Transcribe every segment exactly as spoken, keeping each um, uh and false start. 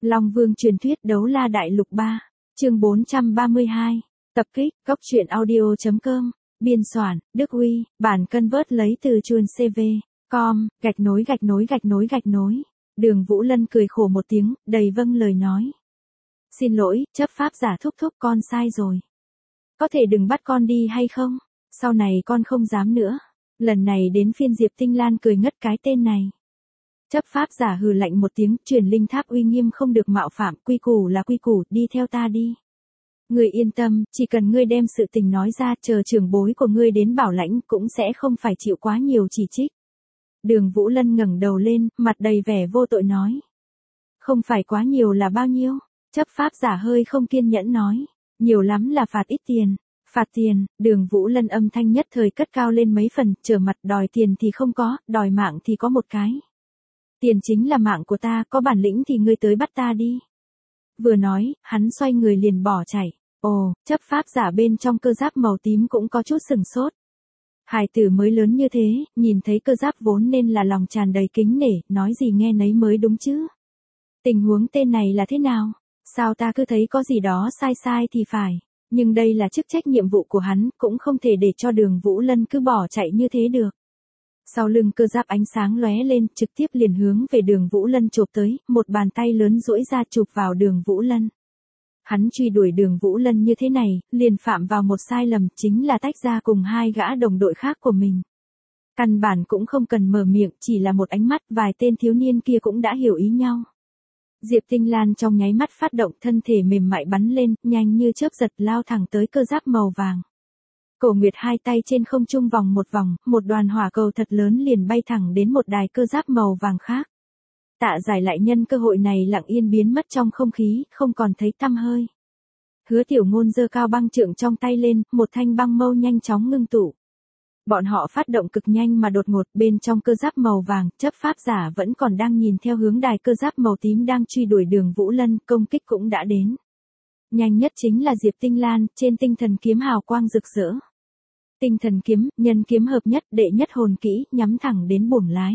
Long Vương truyền thuyết đấu la đại lục ba, chương bốn trăm ba mươi hai, tập kích, góc truyện audio chấm com, biên soạn, Đức Huy, bản cân vớt lấy từ chuồn xê vê, com, gạch nối gạch nối gạch nối gạch nối. Đường Vũ Lân cười khổ một tiếng, đầy vâng lời nói. Xin lỗi, chấp pháp giả thúc thúc, con sai rồi. Có thể đừng bắt con đi hay không? Sau này con không dám nữa. Lần này đến phiên Diệp Tinh Lan cười ngất cái tên này. Chấp pháp giả hừ lạnh một tiếng, truyền linh tháp uy nghiêm không được mạo phạm, quy củ là quy củ, đi theo ta đi. Ngươi yên tâm, chỉ cần ngươi đem sự tình nói ra, chờ trưởng bối của ngươi đến bảo lãnh cũng sẽ không phải chịu quá nhiều chỉ trích. Đường Vũ Lân ngẩng đầu lên, mặt đầy vẻ vô tội nói. Không phải quá nhiều là bao nhiêu? Chấp pháp giả hơi không kiên nhẫn nói. Nhiều lắm là phạt ít tiền. Phạt tiền, Đường Vũ Lân âm thanh nhất thời cất cao lên mấy phần, trở mặt đòi tiền thì không có, đòi mạng thì có một cái. Tiền chính là mạng của ta, có bản lĩnh thì ngươi tới bắt ta đi. Vừa nói, hắn xoay người liền bỏ chạy. Ồ, chấp pháp giả bên trong cơ giáp màu tím cũng có chút sừng sốt. Hài tử mới lớn như thế, nhìn thấy cơ giáp vốn nên là lòng tràn đầy kính nể, nói gì nghe nấy mới đúng chứ. Tình huống tên này là thế nào? Sao ta cứ thấy có gì đó sai sai thì phải. Nhưng đây là chức trách nhiệm vụ của hắn, cũng không thể để cho Đường Vũ Lân cứ bỏ chạy như thế được. Sau lưng cơ giáp ánh sáng lóe lên, trực tiếp liền hướng về Đường Vũ Lân chộp tới, một bàn tay lớn duỗi ra chụp vào Đường Vũ Lân. Hắn truy đuổi Đường Vũ Lân như thế này, liền phạm vào một sai lầm, chính là tách ra cùng hai gã đồng đội khác của mình. Căn bản cũng không cần mở miệng, chỉ là một ánh mắt, vài tên thiếu niên kia cũng đã hiểu ý nhau. Diệp Tinh Lan trong nháy mắt phát động, thân thể mềm mại bắn lên, nhanh như chớp giật lao thẳng tới cơ giáp màu vàng. Cổ Nguyệt hai tay trên không trung vòng một vòng, một đoàn hỏa cầu thật lớn liền bay thẳng đến một đài cơ giáp màu vàng khác. Tạ Giải lại nhân cơ hội này lặng yên biến mất trong không khí, không còn thấy tăm hơi. Hứa Tiểu Ngôn giơ cao băng trượng trong tay lên, một thanh băng mâu nhanh chóng ngưng tụ. Bọn họ phát động cực nhanh mà đột ngột, bên trong cơ giáp màu vàng, chấp pháp giả vẫn còn đang nhìn theo hướng đài cơ giáp màu tím đang truy đuổi Đường Vũ Lân, công kích cũng đã đến. Nhanh nhất chính là Diệp Tinh Lan, trên tinh thần kiếm hào quang rực rỡ. Tinh thần kiếm, nhân kiếm hợp nhất, đệ nhất hồn kỹ, nhắm thẳng đến buồng lái.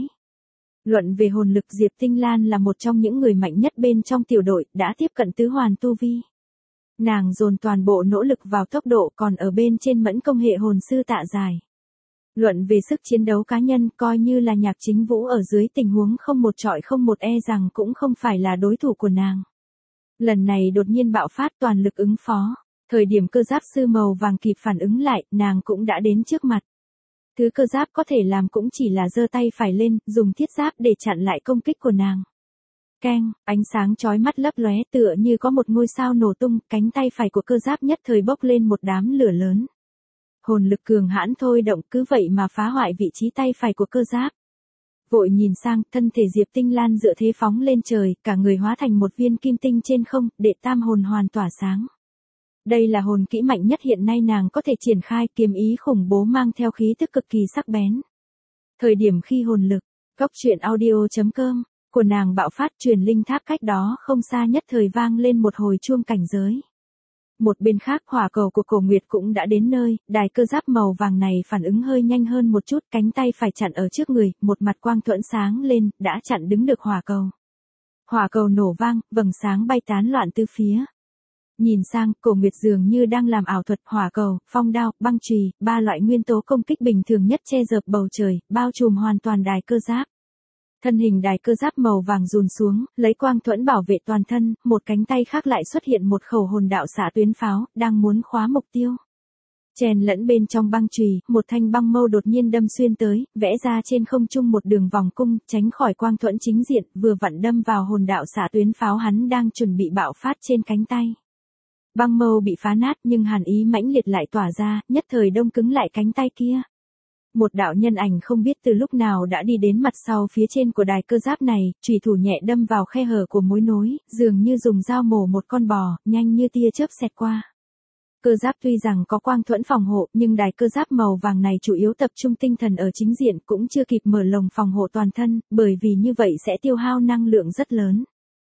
Luận về hồn lực, Diệp Tinh Lan là một trong những người mạnh nhất bên trong tiểu đội, đã tiếp cận tứ hoàn tu vi. Nàng dồn toàn bộ nỗ lực vào tốc độ, còn ở bên trên mẫn công hệ hồn sư Tạ Giải. Luận về sức chiến đấu cá nhân, coi như là Nhạc Chính Vũ ở dưới tình huống không một trọi không một e rằng cũng không phải là đối thủ của nàng. Lần này đột nhiên bạo phát, toàn lực ứng phó. Thời điểm cơ giáp sư màu vàng kịp phản ứng lại, nàng cũng đã đến trước mặt. Thứ cơ giáp có thể làm cũng chỉ là giơ tay phải lên, dùng thiết giáp để chặn lại công kích của nàng. Keng, ánh sáng chói mắt lấp lóe, tựa như có một ngôi sao nổ tung, cánh tay phải của cơ giáp nhất thời bốc lên một đám lửa lớn. Hồn lực cường hãn thôi động, cứ vậy mà phá hoại vị trí tay phải của cơ giáp. Vội nhìn sang, thân thể Diệp Tinh Lan dựa thế phóng lên trời, cả người hóa thành một viên kim tinh trên không, đệ tam hồn hoàn tỏa sáng. Đây là hồn kỹ mạnh nhất hiện nay nàng có thể triển khai, kiếm ý khủng bố mang theo khí tức cực kỳ sắc bén. Thời điểm khi hồn lực, góc truyện audio chấm com, của nàng bạo phát, truyền linh tháp cách đó không xa nhất thời vang lên một hồi chuông cảnh giới. Một bên khác, hỏa cầu của Cổ Nguyệt cũng đã đến nơi, đài cơ giáp màu vàng này phản ứng hơi nhanh hơn một chút, cánh tay phải chặn ở trước người, một mặt quang thuẫn sáng lên, đã chặn đứng được hỏa cầu. Hỏa cầu nổ vang, vầng sáng bay tán loạn tứ phía. Nhìn sang, Cổ Nguyệt dường như đang làm ảo thuật, hỏa cầu, phong đao, băng chùy, ba loại nguyên tố công kích bình thường nhất che dợp bầu trời, bao trùm hoàn toàn đài cơ giáp. Thân hình đài cơ giáp màu vàng rùn xuống, lấy quang thuẫn bảo vệ toàn thân, một cánh tay khác lại xuất hiện một khẩu hồn đạo xạ tuyến pháo, đang muốn khóa mục tiêu. Chèn lẫn bên trong băng chùy, một thanh băng mâu đột nhiên đâm xuyên tới, vẽ ra trên không trung một đường vòng cung, tránh khỏi quang thuẫn chính diện, vừa vặn đâm vào hồn đạo xạ tuyến pháo hắn đang chuẩn bị bạo phát trên cánh tay. Băng mâu bị phá nát nhưng hàn ý mãnh liệt lại tỏa ra, nhất thời đông cứng lại cánh tay kia. Một đạo nhân ảnh không biết từ lúc nào đã đi đến mặt sau phía trên của đài cơ giáp này, chùy thủ nhẹ đâm vào khe hở của mối nối, dường như dùng dao mổ một con bò, nhanh như tia chớp xẹt qua. Cơ giáp tuy rằng có quang thuẫn phòng hộ, nhưng đài cơ giáp màu vàng này chủ yếu tập trung tinh thần ở chính diện, cũng chưa kịp mở lồng phòng hộ toàn thân, bởi vì như vậy sẽ tiêu hao năng lượng rất lớn.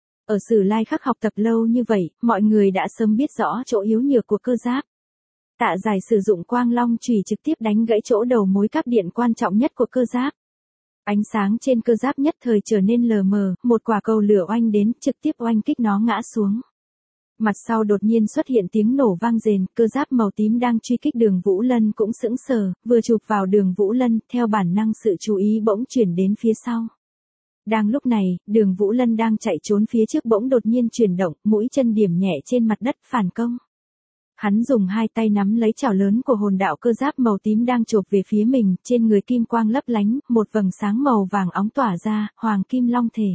Ở Sử Lai Khắc học tập lâu như vậy, mọi người đã sớm biết rõ chỗ yếu nhược của cơ giáp. Tạ Giải sử dụng quang long chùy trực tiếp đánh gãy chỗ đầu mối cáp điện quan trọng nhất của cơ giáp. Ánh sáng trên cơ giáp nhất thời trở nên lờ mờ, một quả cầu lửa oanh đến, trực tiếp oanh kích nó ngã xuống. Mặt sau đột nhiên xuất hiện tiếng nổ vang rền, cơ giáp màu tím đang truy kích Đường Vũ Lân cũng sững sờ, vừa chụp vào Đường Vũ Lân, theo bản năng sự chú ý bỗng chuyển đến phía sau. Đang lúc này, Đường Vũ Lân đang chạy trốn phía trước bỗng đột nhiên chuyển động, mũi chân điểm nhẹ trên mặt đất phản công. Hắn dùng hai tay nắm lấy chảo lớn của hồn đạo cơ giáp màu tím đang chộp về phía mình, trên người kim quang lấp lánh, một vầng sáng màu vàng óng tỏa ra, hoàng kim long thể.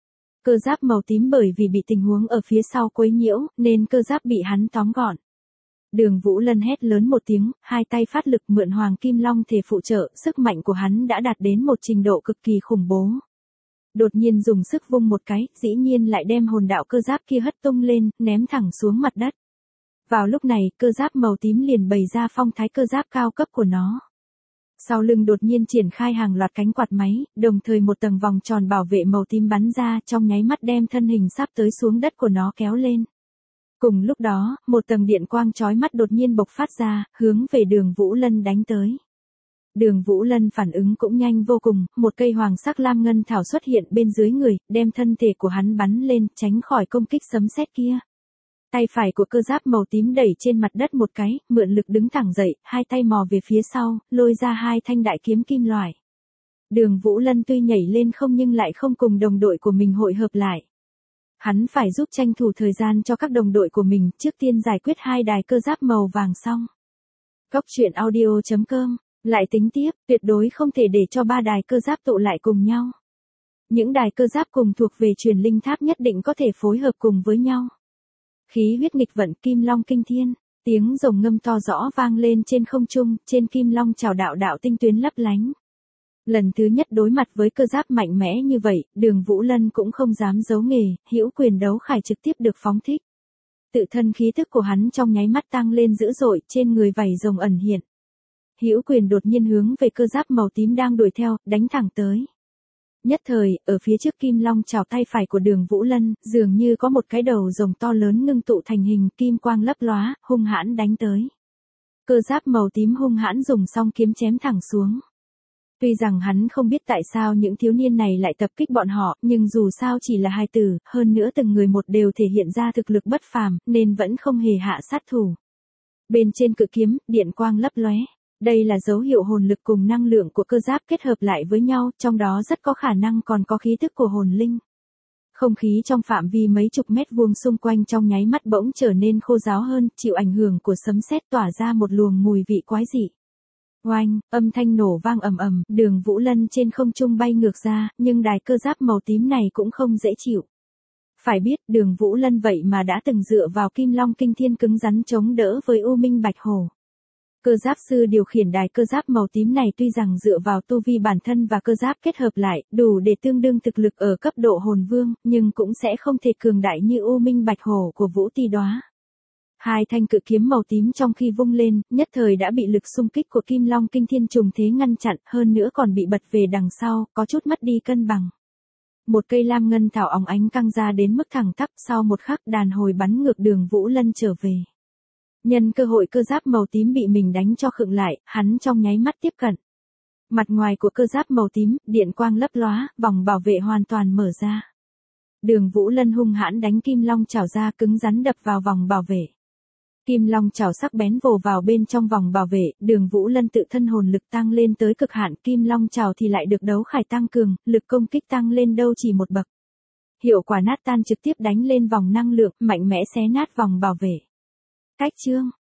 Cơ giáp màu tím bởi vì bị tình huống ở phía sau quấy nhiễu, nên cơ giáp bị hắn tóm gọn. Đường Vũ Lân hét lớn một tiếng, hai tay phát lực mượn hoàng kim long thể phụ trợ, sức mạnh của hắn đã đạt đến một trình độ cực kỳ khủng bố. Đột nhiên dùng sức vung một cái, dĩ nhiên lại đem hồn đạo cơ giáp kia hất tung lên, ném thẳng xuống mặt đất. Vào lúc này, cơ giáp màu tím liền bày ra phong thái cơ giáp cao cấp của nó. Sau lưng đột nhiên triển khai hàng loạt cánh quạt máy, đồng thời một tầng vòng tròn bảo vệ màu tím bắn ra, trong nháy mắt đem thân hình sắp tới xuống đất của nó kéo lên. Cùng lúc đó, một tầng điện quang chói mắt đột nhiên bộc phát ra, hướng về Đường Vũ Lân đánh tới. Đường Vũ Lân phản ứng cũng nhanh vô cùng, một cây hoàng sắc lam ngân thảo xuất hiện bên dưới người, đem thân thể của hắn bắn lên, tránh khỏi công kích sấm sét kia. Tay phải của cơ giáp màu tím đẩy trên mặt đất một cái, mượn lực đứng thẳng dậy, hai tay mò về phía sau, lôi ra hai thanh đại kiếm kim loại. Đường Vũ Lân tuy nhảy lên không nhưng lại không cùng đồng đội của mình hội hợp lại. Hắn phải giúp tranh thủ thời gian cho các đồng đội của mình, trước tiên giải quyết hai đài cơ giáp màu vàng xong. Cốc truyện audio chấm com, lại tính tiếp, tuyệt đối không thể để cho ba đài cơ giáp tụ lại cùng nhau. Những đài cơ giáp cùng thuộc về truyền linh tháp nhất định có thể phối hợp cùng với nhau. Khí huyết nghịch vận kim long kinh thiên, tiếng rồng ngâm to rõ vang lên trên không trung, trên kim long chào đạo đạo tinh tuyến lấp lánh. Lần thứ nhất đối mặt với cơ giáp mạnh mẽ như vậy, Đường Vũ Lân cũng không dám giấu nghề, hữu quyền đấu khải trực tiếp được phóng thích. Tự thân khí tức của hắn trong nháy mắt tăng lên dữ dội, trên người vảy rồng ẩn hiện. Hữu quyền đột nhiên hướng về cơ giáp màu tím đang đuổi theo, đánh thẳng tới. Nhất thời, ở phía trước kim long chảo tay phải của Đường Vũ Lân, dường như có một cái đầu rồng to lớn ngưng tụ thành hình, kim quang lấp lóa, hung hãn đánh tới. Cơ giáp màu tím hung hãn dùng song kiếm chém thẳng xuống. Tuy rằng hắn không biết tại sao những thiếu niên này lại tập kích bọn họ, nhưng dù sao chỉ là hài tử, hơn nữa từng người một đều thể hiện ra thực lực bất phàm, nên vẫn không hề hạ sát thủ. Bên trên cự kiếm, điện quang lấp lóe. Đây là dấu hiệu hồn lực cùng năng lượng của cơ giáp kết hợp lại với nhau, trong đó rất có khả năng còn có khí tức của hồn linh. Không khí trong phạm vi mấy chục mét vuông xung quanh trong nháy mắt bỗng trở nên khô ráo hơn, chịu ảnh hưởng của sấm sét tỏa ra một luồng mùi vị quái dị. Oanh, âm thanh nổ vang ầm ầm, Đường Vũ Lân trên không trung bay ngược ra, nhưng đài cơ giáp màu tím này cũng không dễ chịu. Phải biết, Đường Vũ Lân vậy mà đã từng dựa vào kim long kinh thiên cứng rắn chống đỡ với U Minh Bạch Hổ. Cơ giáp sư điều khiển đài cơ giáp màu tím này tuy rằng dựa vào tu vi bản thân và cơ giáp kết hợp lại, đủ để tương đương thực lực ở cấp độ hồn vương, nhưng cũng sẽ không thể cường đại như U Minh Bạch Hổ của Vũ Ti Đóa. Hai thanh cự kiếm màu tím trong khi vung lên, nhất thời đã bị lực xung kích của Kim Long Kinh Thiên trùng thế ngăn chặn, hơn nữa còn bị bật về đằng sau, có chút mất đi cân bằng. Một cây lam ngân thảo óng ánh căng ra đến mức thẳng tắp, sau một khắc đàn hồi bắn ngược Đường Vũ Lân trở về. Nhân cơ hội cơ giáp màu tím bị mình đánh cho khựng lại, hắn trong nháy mắt tiếp cận. Mặt ngoài của cơ giáp màu tím, điện quang lấp lóa, vòng bảo vệ hoàn toàn mở ra. Đường Vũ Lân hung hãn đánh kim long chảo ra cứng rắn đập vào vòng bảo vệ. Kim long chảo sắc bén vồ vào bên trong vòng bảo vệ, Đường Vũ Lân tự thân hồn lực tăng lên tới cực hạn, kim long chảo thì lại được đấu khải tăng cường, lực công kích tăng lên đâu chỉ một bậc. Hiệu quả nát tan trực tiếp đánh lên vòng năng lượng, mạnh mẽ xé nát vòng bảo vệ. Cách chương